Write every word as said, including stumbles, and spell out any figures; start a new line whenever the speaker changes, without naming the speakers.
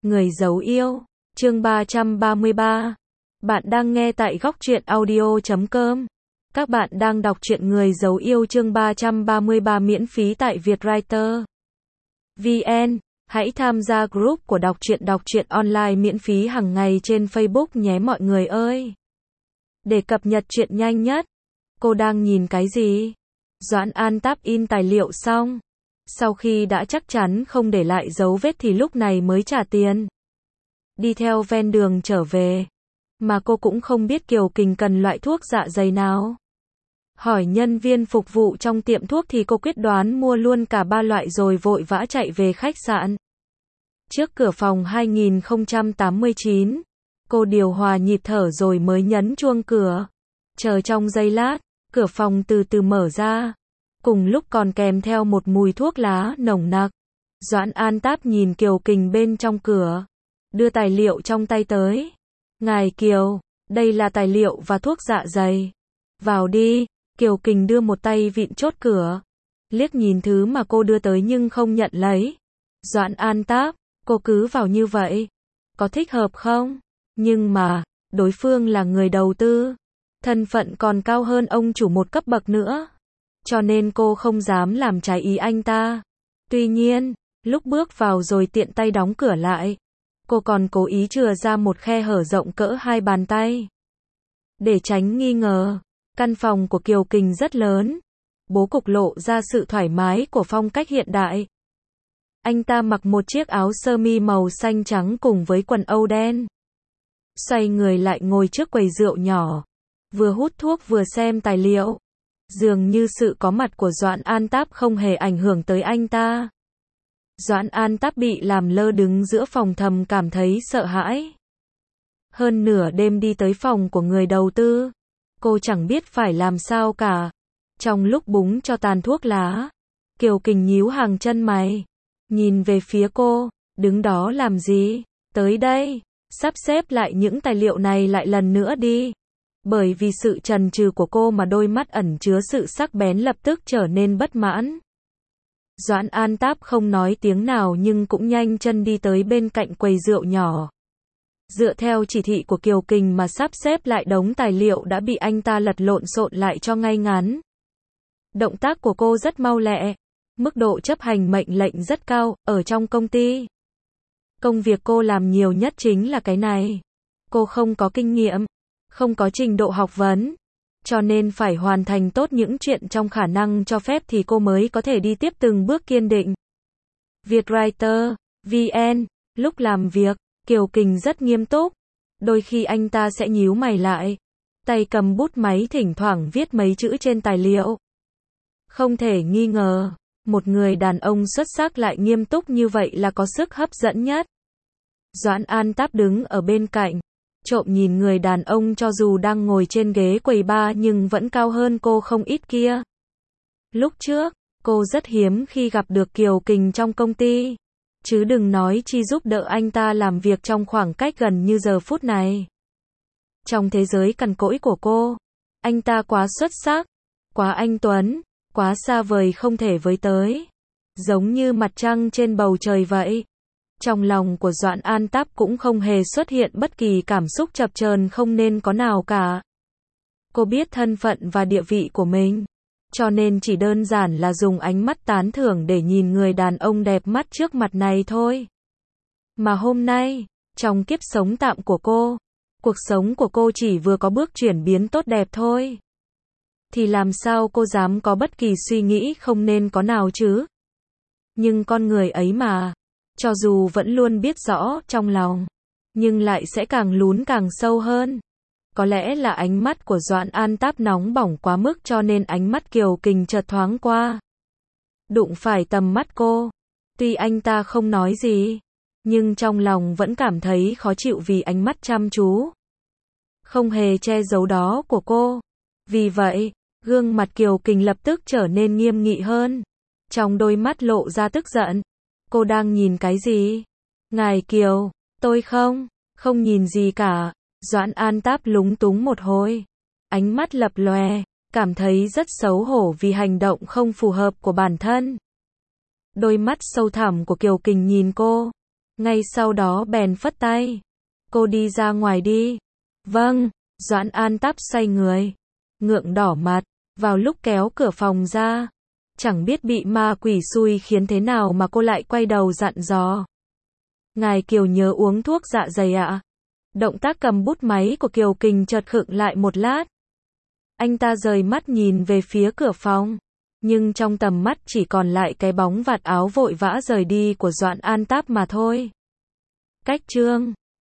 Người giấu yêu, chương ba trăm ba mươi ba. Bạn đang nghe tại góc truyện audio chấm com. Các bạn đang đọc truyện Người giấu yêu chương ba trăm ba mươi ba miễn phí tại Vietwriter vê en. Hãy tham gia group của đọc truyện đọc truyện online miễn phí hàng ngày trên Facebook nhé mọi người ơi. Để cập nhật truyện nhanh nhất. Cô đang nhìn cái gì? Doãn An Táp in tài liệu xong. Sau khi đã chắc chắn không để lại dấu vết thì lúc này mới trả tiền. Đi theo ven đường trở về. Mà cô cũng không biết Kiều Kình cần loại thuốc dạ dày nào. Hỏi nhân viên phục vụ trong tiệm thuốc thì cô quyết đoán mua luôn cả ba loại rồi vội vã chạy về khách sạn. Trước cửa phòng hai nghìn không trăm tám mươi chín, cô điều hòa nhịp thở rồi mới nhấn chuông cửa. Chờ trong giây lát, cửa phòng từ từ mở ra. Cùng lúc còn kèm theo một mùi thuốc lá nồng nặc. Doãn An Táp nhìn Kiều Kình bên trong cửa. Đưa tài liệu trong tay tới. Ngài Kiều, đây là tài liệu và thuốc dạ dày. Vào đi. Kiều Kình đưa một tay vịn chốt cửa. Liếc nhìn thứ mà cô đưa tới nhưng không nhận lấy. Doãn An Táp, cô cứ vào như vậy. Có thích hợp không? Nhưng mà, đối phương là người đầu tư. Thân phận còn cao hơn ông chủ một cấp bậc nữa. Cho nên cô không dám làm trái ý anh ta. Tuy nhiên, lúc bước vào rồi tiện tay đóng cửa lại. Cô còn cố ý chừa ra một khe hở rộng cỡ hai bàn tay. Để tránh nghi ngờ, căn phòng của Kiều Kình rất lớn. Bố cục lộ ra sự thoải mái của phong cách hiện đại. Anh ta mặc một chiếc áo sơ mi màu xanh trắng cùng với quần âu đen. Xoay người lại ngồi trước quầy rượu nhỏ. Vừa hút thuốc vừa xem tài liệu. Dường như sự có mặt của Doãn An Táp không hề ảnh hưởng tới anh ta. Doãn An Táp bị làm lơ đứng giữa phòng thầm cảm thấy sợ hãi. Hơn nửa đêm đi tới phòng của người đầu tư. Cô chẳng biết phải làm sao cả. Trong lúc búng cho tàn thuốc lá, Kiều Kình nhíu hàng chân mày. Nhìn về phía cô, đứng đó làm gì? Tới đây, sắp xếp lại những tài liệu này lại lần nữa đi. Bởi vì sự chần chừ của cô mà đôi mắt ẩn chứa sự sắc bén lập tức trở nên bất mãn. Doãn An Táp không nói tiếng nào nhưng cũng nhanh chân đi tới bên cạnh quầy rượu nhỏ. Dựa theo chỉ thị của Kiều Kình mà sắp xếp lại đống tài liệu đã bị anh ta lật lộn xộn lại cho ngay ngắn. Động tác của cô rất mau lẹ. Mức độ chấp hành mệnh lệnh rất cao, ở trong công ty. Công việc cô làm nhiều nhất chính là cái này. Cô không có kinh nghiệm, không có trình độ học vấn. Cho nên phải hoàn thành tốt những chuyện trong khả năng cho phép thì cô mới có thể đi tiếp từng bước kiên định. Vietwriter vê en, lúc làm việc, Kiều Kình rất nghiêm túc. Đôi khi anh ta sẽ nhíu mày lại. Tay cầm bút máy thỉnh thoảng viết mấy chữ trên tài liệu. Không thể nghi ngờ, một người đàn ông xuất sắc lại nghiêm túc như vậy là có sức hấp dẫn nhất. Doãn An Táp đứng ở bên cạnh. Trộm nhìn người đàn ông cho dù đang ngồi trên ghế quầy bar nhưng vẫn cao hơn cô không ít kia. Lúc trước, cô rất hiếm khi gặp được Kiều Kình trong công ty. Chứ đừng nói chi giúp đỡ anh ta làm việc trong khoảng cách gần như giờ phút này. Trong thế giới cằn cỗi của cô, anh ta quá xuất sắc, quá anh tuấn, quá xa vời không thể với tới. Giống như mặt trăng trên bầu trời vậy. Trong lòng của Doãn An Táp cũng không hề xuất hiện bất kỳ cảm xúc chập chờn không nên có nào cả. Cô biết thân phận và địa vị của mình. Cho nên chỉ đơn giản là dùng ánh mắt tán thưởng để nhìn người đàn ông đẹp mắt trước mặt này thôi. Mà hôm nay, trong kiếp sống tạm của cô, cuộc sống của cô chỉ vừa có bước chuyển biến tốt đẹp thôi. Thì làm sao cô dám có bất kỳ suy nghĩ không nên có nào chứ? Nhưng con người ấy mà, cho dù vẫn luôn biết rõ trong lòng, nhưng lại sẽ càng lún càng sâu hơn. Có lẽ là ánh mắt của Doãn An Táp nóng bỏng quá mức cho nên ánh mắt Kiều Kình chợt thoáng qua. Đụng phải tầm mắt cô. Tuy anh ta không nói gì, nhưng trong lòng vẫn cảm thấy khó chịu vì ánh mắt chăm chú. Không hề che giấu đó của cô. Vì vậy, gương mặt Kiều Kình lập tức trở nên nghiêm nghị hơn. Trong đôi mắt lộ ra tức giận. Cô đang nhìn cái gì? Ngài Kiều, tôi không, không nhìn gì cả. Doãn An Táp lúng túng một hồi. Ánh mắt lập lòe, cảm thấy rất xấu hổ vì hành động không phù hợp của bản thân. Đôi mắt sâu thẳm của Kiều Kình nhìn cô. Ngay sau đó bèn phất tay. Cô đi ra ngoài đi. Vâng, Doãn An Táp xoay người. Ngượng đỏ mặt, vào lúc kéo cửa phòng ra. Chẳng biết bị ma quỷ xui khiến thế nào mà cô lại quay đầu dặn dò. Ngài Kiều nhớ uống thuốc dạ dày ạ. Động tác cầm bút máy của Kiều Kình chợt khựng lại một lát. Anh ta rời mắt nhìn về phía cửa phòng. Nhưng trong tầm mắt chỉ còn lại cái bóng vạt áo vội vã rời đi của Doãn An Táp mà thôi. Cách chương